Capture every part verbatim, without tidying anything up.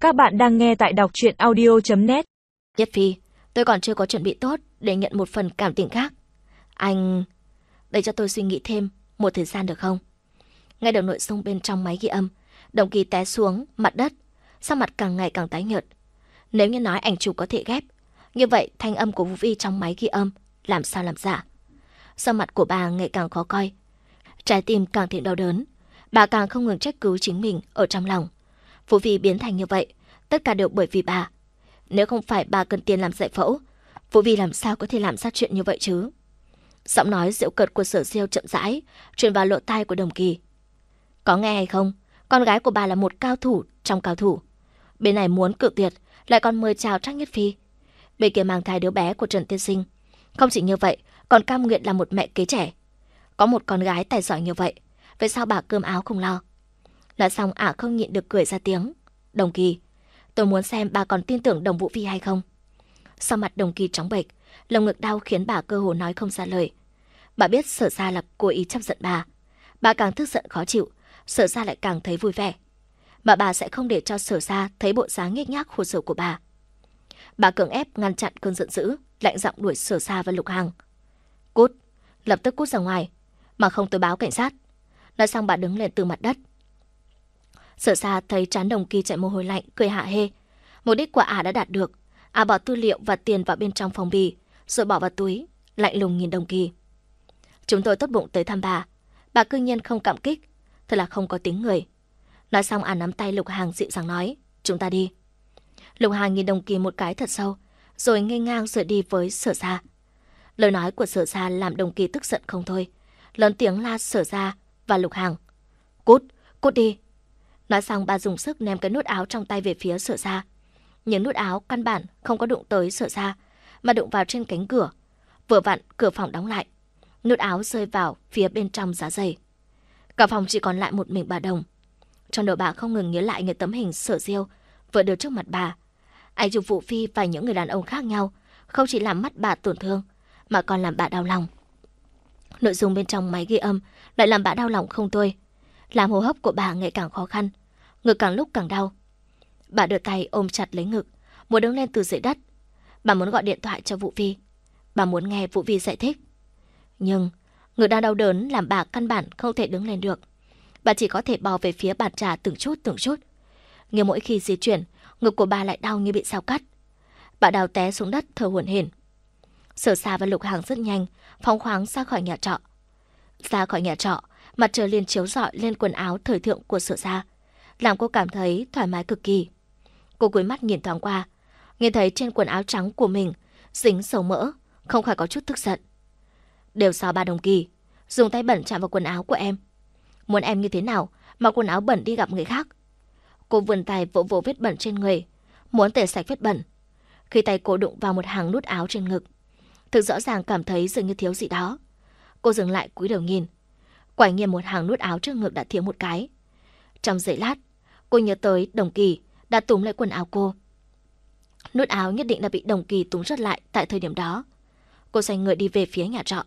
Các bạn đang nghe tại đọc truyện audio chấm net. Nhất Phi, tôi còn chưa có chuẩn bị tốt để nhận một phần cảm tình khác. Anh... Để cho tôi suy nghĩ thêm một thời gian được không? Nghe được nội dung bên trong máy ghi âm, Đồng Kỳ té xuống mặt đất, sắc mặt càng ngày càng tái nhợt. Nếu như nói ảnh chụp có thể ghép, như vậy thanh âm của Vũ Vi trong máy ghi âm làm sao làm giả? Sắc mặt của bà ngày càng khó coi, trái tim càng thêm đau đớn. Bà càng không ngừng trách cứ chính mình ở trong lòng. Vũ Vi biến thành như vậy, tất cả đều bởi vì bà. Nếu không phải bà cần tiền làm giải phẫu, Vũ Vi làm sao có thể làm ra chuyện như vậy chứ? Giọng nói giễu cợt của Sở Diêu chậm rãi truyền vào lỗ tai của Đồng Kỳ. Có nghe hay không? Con gái của bà là một cao thủ trong cao thủ. Bên này muốn cự tuyệt, lại còn mời chào Trác Nhất Phi. Bên kia mang thai đứa bé của Trần Tiên Sinh. Không chỉ như vậy, còn cam nguyện là một mẹ kế trẻ. Có một con gái tài giỏi như vậy, vậy sao bà cơm áo không lo? Nói xong ả không nhịn được cười ra tiếng. Đồng Kỳ, tôi muốn xem bà còn tin tưởng Đồng Vũ Vi hay không. Sau mặt Đồng Kỳ trắng bệch, lồng ngực đau khiến bà cơ hồ nói không ra lời. Bà biết Sở Gia là cố ý chấp giận bà. Bà càng tức giận khó chịu, Sở Gia lại càng thấy vui vẻ. Mà bà sẽ không để cho Sở Gia thấy bộ dáng nhếch nhác khổ sở của bà. Bà cưỡng ép ngăn chặn cơn giận dữ, lạnh giọng đuổi Sở Gia và Lục Hằng. Cút, lập tức cút ra ngoài, mà không tôi báo cảnh sát. Nói xong bà đứng lên từ mặt đất. Sở Gia thấy trán Đồng Kỳ chạy mồ hôi lạnh, cười hạ hê. Mục đích của ả đã đạt được. Ả bỏ tư liệu và tiền vào bên trong phong bì, rồi bỏ vào túi, lạnh lùng nhìn Đồng Kỳ. Chúng tôi tốt bụng tới thăm bà, bà cư nhiên không cảm kích, thật là không có tiếng người. Nói xong ả nắm tay Lục Hằng dịu dàng nói, chúng ta đi. Lục Hằng nhìn Đồng Kỳ một cái thật sâu, rồi nghênh ngang rời đi với Sở Gia. Lời nói của Sở Gia làm Đồng Kỳ tức giận không thôi, lớn tiếng la Sở Gia và Lục Hằng. Cút, cút đi. Nói xong bà dùng sức ném cái nút áo trong tay về phía Sở Gia. Nhưng nút áo căn bản không có đụng tới Sở Gia, mà đụng vào trên cánh cửa. Vừa vặn cửa phòng đóng lại, nút áo rơi vào phía bên trong giá giày. Cả phòng chỉ còn lại một mình bà Đồng. Trong đầu bà không ngừng nhớ lại những tấm hình Sở Diêu vừa đưa trước mặt bà. Ảnh chụp Vũ Phi và những người đàn ông khác nhau không chỉ làm mắt bà tổn thương, mà còn làm bà đau lòng. Nội dung bên trong máy ghi âm lại làm bà đau lòng không thôi, làm hô hấp của bà ngày càng khó khăn, ngực càng lúc càng đau. Bà đưa tay ôm chặt lấy ngực, muốn đứng lên từ dưới đất. Bà muốn gọi điện thoại cho Vũ Vi, bà muốn nghe Vũ Vi giải thích. Nhưng ngực đang đau đớn làm bà căn bản không thể đứng lên được. Bà chỉ có thể bò về phía bàn trà từng chút từng chút. Nhưng mỗi khi di chuyển, ngực của bà lại đau như bị sao cắt. Bà đau té xuống đất thở hổn hển. Sở Sa và Lục Hằng rất nhanh phóng khoáng ra khỏi nhà trọ. Ra khỏi nhà trọ, mặt trời liền chiếu rọi lên quần áo thời thượng của Sở Sa, làm cô cảm thấy thoải mái cực kỳ. Cô cúi mắt nhìn thoáng qua, nhìn thấy trên quần áo trắng của mình dính dầu mỡ, không khỏi có chút tức giận. Đều do bà Đồng Kỳ dùng tay bẩn chạm vào quần áo của em. Muốn em như thế nào mà quần áo bẩn đi gặp người khác? Cô vươn tay vỗ vỗ vết bẩn trên người, muốn tẩy sạch vết bẩn. Khi tay cô đụng vào một hàng nút áo trên ngực, thực rõ ràng cảm thấy dường như thiếu gì đó. Cô dừng lại cúi đầu nhìn, quả nhiên một hàng nút áo trước ngực đã thiếu một cái. Trong giây lát, cô nhớ tới Đồng Kỳ đã túm lấy quần áo cô. Nút áo nhất định là bị Đồng Kỳ túm rớt lại tại thời điểm đó. Cô xoay người đi về phía nhà trọ.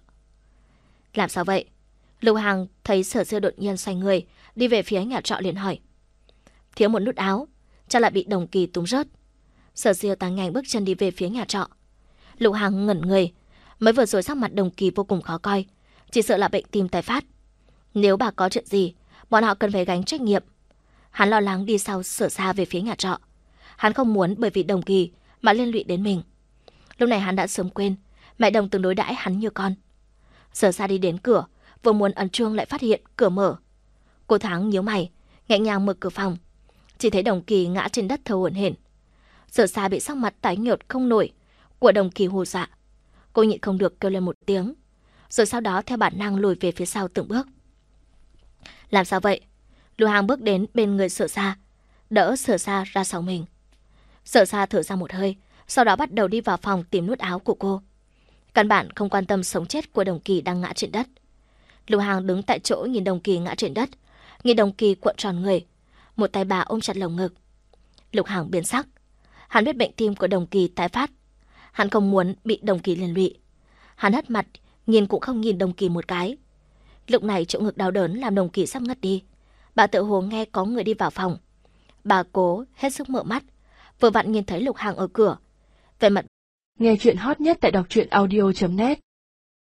Làm sao vậy? Lục Hằng thấy Sở Diêu đột nhiên xoay người đi về phía nhà trọ liền hỏi. Thiếu một nút áo, chắc là bị Đồng Kỳ túm rớt. Sở Diêu tăng nhanh bước chân đi về phía nhà trọ. Lục Hằng ngẩn người, mới vừa rồi sắc mặt Đồng Kỳ vô cùng khó coi, chỉ sợ là bệnh tim tái phát. Nếu bà có chuyện gì, bọn họ cần phải gánh trách nhiệm. Hắn lo lắng đi sau Sở Sa về phía nhà trọ. Hắn không muốn bởi vì Đồng Kỳ mà liên lụy đến mình. Lúc này hắn đã sớm quên mẹ Đồng từng đối đãi hắn như con. Sở Sa đi đến cửa, vừa muốn ấn chuông lại phát hiện cửa mở. Cô Thắng nhíu mày, nhẹ nhàng mở cửa phòng, chỉ thấy Đồng Kỳ ngã trên đất thở hổn hển. Sở Sa bị sắc mặt tái nhợt không nổi của Đồng Kỳ hù dọa. Cô nhịn không được kêu lên một tiếng, rồi sau đó theo bản năng lùi về phía sau từng bước. Làm sao vậy? Lục Hằng bước đến bên người Sở Sa, đỡ Sở Sa ra sau mình. Sở Sa thở ra một hơi, sau đó bắt đầu đi vào phòng tìm nút áo của cô. Căn bản không quan tâm sống chết của Đồng Kỳ đang ngã trên đất. Lục Hằng đứng tại chỗ nhìn Đồng Kỳ ngã trên đất, nhìn Đồng Kỳ cuộn tròn người, một tay bà ôm chặt lồng ngực. Lục Hằng biến sắc, hắn biết bệnh tim của Đồng Kỳ tái phát, hắn không muốn bị Đồng Kỳ liên lụy. Hắn hất mặt, nhìn cũng không nhìn Đồng Kỳ một cái. Lúc này chỗ ngực đau đớn làm Đồng Kỳ sắp ngất đi. Bà tự hồ nghe có người đi vào phòng. Bà Cố hết sức mở mắt, vừa vặn nhìn thấy Lục Hàng ở cửa. Về mặt Nghe chuyện hot nhất tại đọc truyện audio chấm net